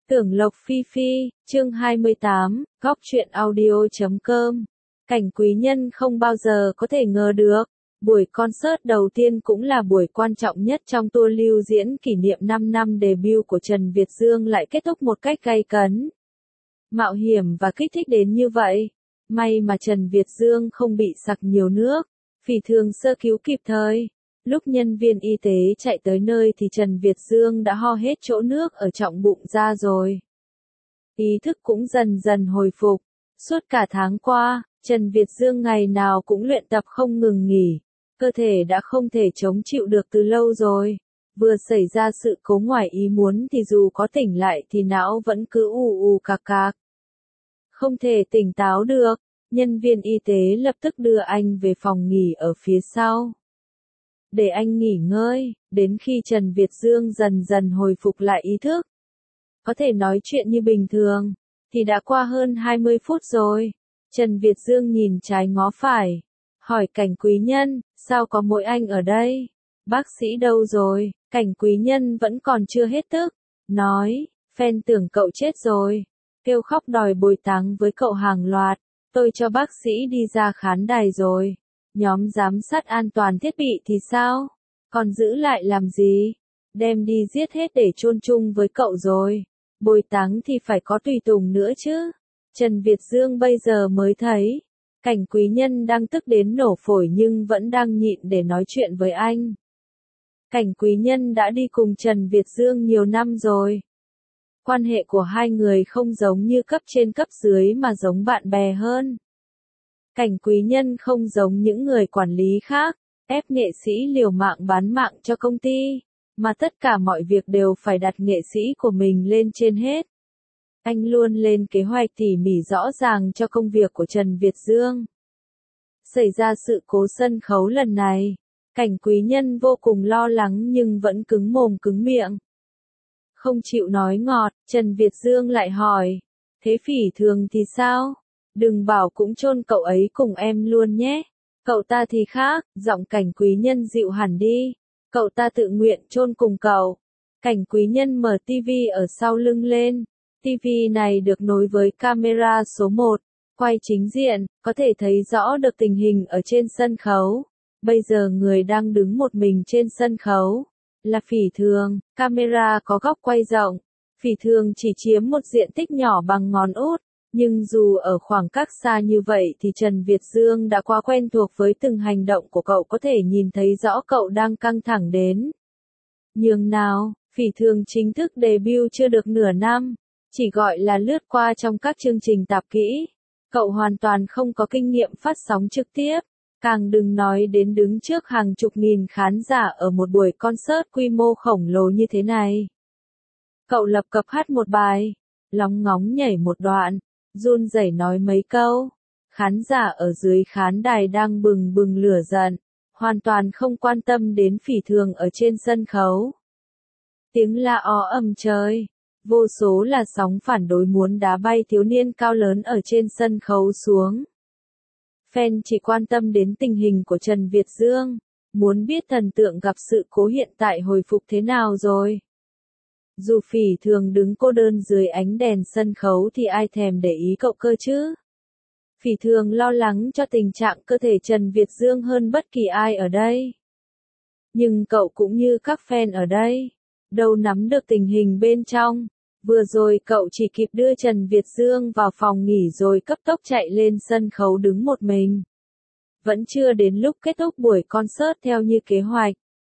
Tưởng Lộc Phi Phi, chương 28, góc truyện audio.com. Cảnh quý nhân không bao giờ có thể ngờ được, buổi concert đầu tiên cũng là buổi quan trọng nhất trong tour lưu diễn kỷ niệm 5 năm debut của Trần Việt Dương lại kết thúc một cách gay cấn, mạo hiểm và kích thích đến như vậy. May mà Trần Việt Dương không bị sặc nhiều nước, Phỉ Thường sơ cứu kịp thời. Lúc nhân viên y tế chạy tới nơi thì Trần Việt Dương đã ho hết chỗ nước ở trọng bụng ra rồi. Ý thức cũng dần dần hồi phục. Suốt cả tháng qua, Trần Việt Dương ngày nào cũng luyện tập không ngừng nghỉ. Cơ thể đã không thể chống chịu được từ lâu rồi. Vừa xảy ra sự cố ngoài ý muốn thì dù có tỉnh lại thì não vẫn cứ ù ù cạc cạc. Không thể tỉnh táo được, nhân viên y tế lập tức đưa anh về phòng nghỉ ở phía sau, để anh nghỉ ngơi, đến khi Trần Việt Dương dần dần hồi phục lại ý thức, có thể nói chuyện như bình thường, thì đã qua hơn 20 phút rồi. Trần Việt Dương nhìn trái ngó phải, hỏi Cảnh quý nhân, sao có mỗi anh ở đây? Bác sĩ đâu rồi? Cảnh quý nhân vẫn còn chưa hết tức, nói, fan tưởng cậu chết rồi, kêu khóc đòi bồi táng với cậu hàng loạt, tôi cho bác sĩ đi ra khán đài rồi. Nhóm giám sát an toàn thiết bị thì sao? Còn giữ lại làm gì? Đem đi giết hết để chôn chung với cậu rồi. Bồi táng thì phải có tùy tùng nữa chứ. Trần Việt Dương bây giờ mới thấy, Cảnh quý nhân đang tức đến nổ phổi nhưng vẫn đang nhịn để nói chuyện với anh. Cảnh quý nhân đã đi cùng Trần Việt Dương nhiều năm rồi. Quan hệ của hai người không giống như cấp trên cấp dưới mà giống bạn bè hơn. Cảnh quý nhân không giống những người quản lý khác, ép nghệ sĩ liều mạng bán mạng cho công ty, mà tất cả mọi việc đều phải đặt nghệ sĩ của mình lên trên hết. Anh luôn lên kế hoạch tỉ mỉ rõ ràng cho công việc của Trần Việt Dương. Xảy ra sự cố sân khấu lần này, Cảnh quý nhân vô cùng lo lắng nhưng vẫn cứng mồm cứng miệng. Không chịu nói ngọt, Trần Việt Dương lại hỏi, thế Phỉ Thường thì sao? Đừng bảo cũng chôn cậu ấy cùng em luôn nhé. Cậu ta thì khác, giọng Cảnh quý nhân dịu hẳn đi. Cậu ta tự nguyện chôn cùng cậu. Cảnh quý nhân mở tivi ở sau lưng lên. Tivi này được nối với camera số 1, quay chính diện, có thể thấy rõ được tình hình ở trên sân khấu. Bây giờ người đang đứng một mình trên sân khấu là Phỉ Thường, camera có góc quay rộng. Phỉ Thường chỉ chiếm một diện tích nhỏ bằng ngón út. Nhưng dù ở khoảng cách xa như vậy thì Trần Việt Dương đã quá quen thuộc với từng hành động của cậu, có thể nhìn thấy rõ cậu đang căng thẳng đến nhường nào. Phỉ Thường chính thức debut chưa được nửa năm, chỉ gọi là lướt qua trong các chương trình tạp kỹ. Cậu hoàn toàn không có kinh nghiệm phát sóng trực tiếp, càng đừng nói đến đứng trước hàng chục nghìn khán giả ở một buổi concert quy mô khổng lồ như thế này. Cậu lập cập hát một bài, lóng ngóng nhảy một đoạn, run rẩy nói mấy câu. Khán giả ở dưới khán đài đang bừng bừng lửa giận, hoàn toàn không quan tâm đến Phỉ Thường ở trên sân khấu. Tiếng la ó ầm trời, vô số là sóng phản đối muốn đá bay thiếu niên cao lớn ở trên sân khấu xuống. Fan chỉ quan tâm đến tình hình của Trần Việt Dương, muốn biết thần tượng gặp sự cố hiện tại hồi phục thế nào rồi. Dù Phỉ Thường đứng cô đơn dưới ánh đèn sân khấu thì ai thèm để ý cậu cơ chứ. Phỉ Thường lo lắng cho tình trạng cơ thể Trần Việt Dương hơn bất kỳ ai ở đây. Nhưng cậu cũng như các fan ở đây, đâu nắm được tình hình bên trong. Vừa rồi cậu chỉ kịp đưa Trần Việt Dương vào phòng nghỉ rồi cấp tốc chạy lên sân khấu đứng một mình. Vẫn chưa đến lúc kết thúc buổi concert theo như kế hoạch.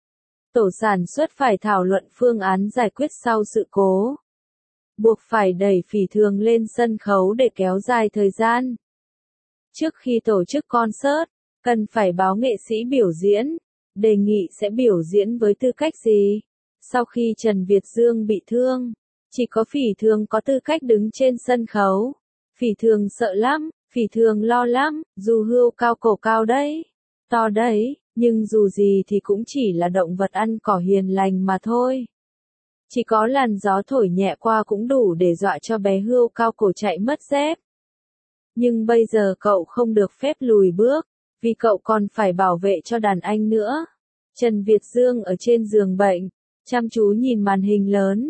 Tổ sản xuất phải thảo luận phương án giải quyết sau sự cố, buộc phải đẩy Phỉ Thường lên sân khấu để kéo dài thời gian. Trước khi tổ chức concert, cần phải báo nghệ sĩ biểu diễn, đề nghị sẽ biểu diễn với tư cách gì. Sau khi Trần Việt Dương bị thương, chỉ có Phỉ Thường có tư cách đứng trên sân khấu. Phỉ Thường sợ lắm, Phỉ Thường lo lắm, dù hươu cao cổ cao đấy, to đấy. Nhưng dù gì thì cũng chỉ là động vật ăn cỏ hiền lành mà thôi. Chỉ có làn gió thổi nhẹ qua cũng đủ để dọa cho bé hươu cao cổ chạy mất dép. Nhưng bây giờ cậu không được phép lùi bước, vì cậu còn phải bảo vệ cho đàn anh nữa. Trần Việt Dương ở trên giường bệnh, chăm chú nhìn màn hình lớn.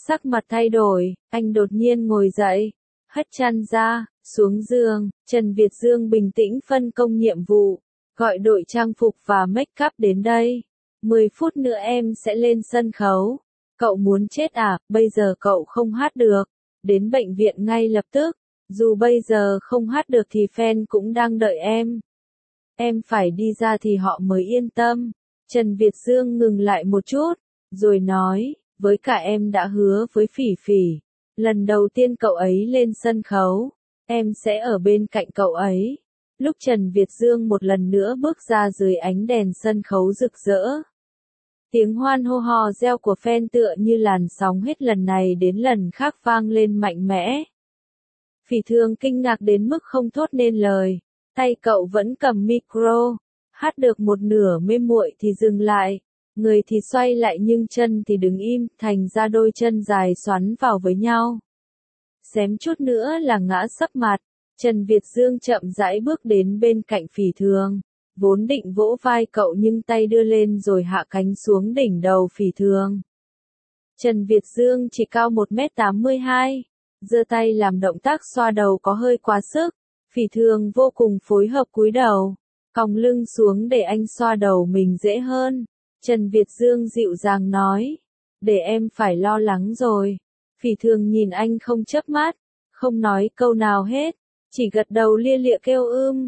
Sắc mặt thay đổi, anh đột nhiên ngồi dậy, hất chăn ra, xuống giường, Trần Việt Dương bình tĩnh phân công nhiệm vụ, gọi đội trang phục và make up đến đây. 10 phút nữa em sẽ lên sân khấu. Cậu muốn chết à, bây giờ cậu không hát được. Đến bệnh viện ngay lập tức. Dù bây giờ không hát được thì fan cũng đang đợi em. Em phải đi ra thì họ mới yên tâm. Trần Việt Dương ngừng lại một chút, rồi nói, với cả em đã hứa với Phỉ Phỉ. Lần đầu tiên cậu ấy lên sân khấu, em sẽ ở bên cạnh cậu ấy. Lúc Trần Việt Dương một lần nữa bước ra dưới ánh đèn sân khấu rực rỡ. Tiếng hoan hô hò reo của fan tựa như làn sóng hết lần này đến lần khác vang lên mạnh mẽ. Phỉ Thường kinh ngạc đến mức không thốt nên lời, tay cậu vẫn cầm micro, hát được một nửa mê muội thì dừng lại, người thì xoay lại nhưng chân thì đứng im, thành ra đôi chân dài xoắn vào với nhau. Xém chút nữa là ngã sấp mặt, Trần Việt Dương chậm rãi bước đến bên cạnh Phỉ Thường. Vốn định vỗ vai cậu nhưng tay đưa lên rồi hạ cánh xuống đỉnh đầu Phỉ Thường. Trần Việt Dương chỉ cao 1m82, giơ tay làm động tác xoa đầu có hơi quá sức. Phỉ Thường vô cùng phối hợp cúi đầu, còng lưng xuống để anh xoa đầu mình dễ hơn. Trần Việt Dương dịu dàng nói, để em phải lo lắng rồi. Phỉ Thường nhìn anh không chớp mắt, không nói câu nào hết, chỉ gật đầu lia lịa kêu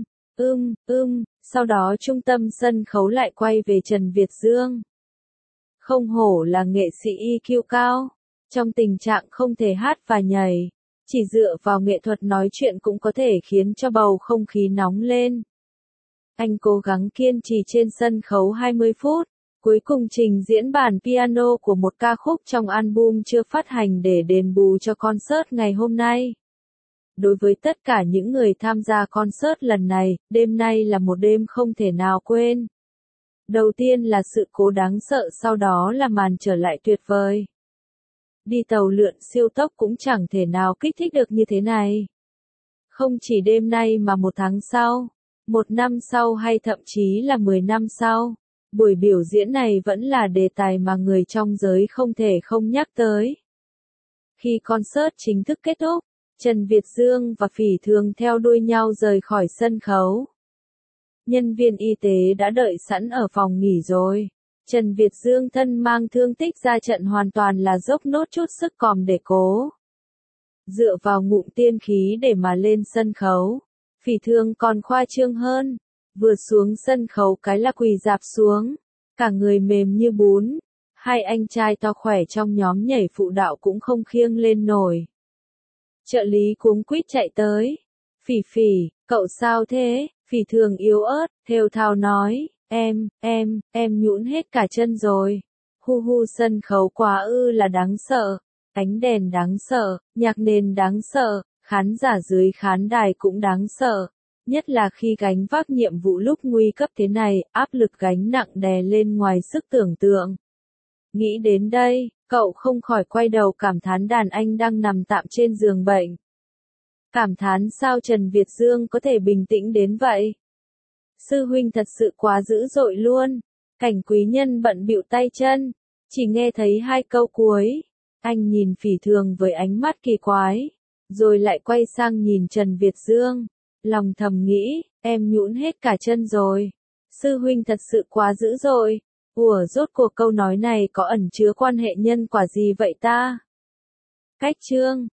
sau đó trung tâm sân khấu lại quay về Trần Việt Dương. Không hổ là nghệ sĩ EQ cao, trong tình trạng không thể hát và nhảy, chỉ dựa vào nghệ thuật nói chuyện cũng có thể khiến cho bầu không khí nóng lên. Anh cố gắng kiên trì trên sân khấu 20 phút, cuối cùng trình diễn bản piano của một ca khúc trong album chưa phát hành để đền bù cho concert ngày hôm nay. Đối với tất cả những người tham gia concert lần này, đêm nay là một đêm không thể nào quên. Đầu tiên là sự cố đáng sợ, sau đó là màn trở lại tuyệt vời. Đi tàu lượn siêu tốc cũng chẳng thể nào kích thích được như thế này. Không chỉ đêm nay mà một tháng sau, một năm sau hay thậm chí là 10 năm sau, buổi biểu diễn này vẫn là đề tài mà người trong giới không thể không nhắc tới. Khi concert chính thức kết thúc, Trần Việt Dương và Phỉ Thường theo đuôi nhau rời khỏi sân khấu. Nhân viên y tế đã đợi sẵn ở phòng nghỉ rồi. Trần Việt Dương thân mang thương tích ra trận hoàn toàn là dốc nốt chút sức còm để cố. Dựa vào ngụm tiên khí để mà lên sân khấu. Phỉ Thường còn khoa trương hơn. Vừa xuống sân khấu cái là quỳ rạp xuống. Cả người mềm như bún. Hai anh trai to khỏe trong nhóm nhảy phụ đạo cũng không khiêng lên nổi. Trợ lý cuống quýt chạy tới. Phỉ Phỉ, cậu sao thế? Phỉ Thường yếu ớt, thều thào nói, em nhũn hết cả chân rồi. Hu hu, sân khấu quá là đáng sợ. Ánh đèn đáng sợ, nhạc nền đáng sợ, khán giả dưới khán đài cũng đáng sợ. Nhất là khi gánh vác nhiệm vụ lúc nguy cấp thế này, áp lực gánh nặng đè lên ngoài sức tưởng tượng. Nghĩ đến đây, cậu không khỏi quay đầu cảm thán đàn anh đang nằm tạm trên giường bệnh. Cảm thán sao Trần Việt Dương có thể bình tĩnh đến vậy. Sư huynh thật sự quá dữ dội luôn. Cảnh Quý Nhân bận bịu tay chân, chỉ nghe thấy hai câu cuối. Anh nhìn Phỉ Thường với ánh mắt kỳ quái, rồi lại quay sang nhìn Trần Việt Dương. Lòng thầm nghĩ, em nhũn hết cả chân rồi. Sư huynh thật sự quá dữ dội. Rốt cuộc câu nói này có ẩn chứa quan hệ nhân quả gì vậy ta? Cách chương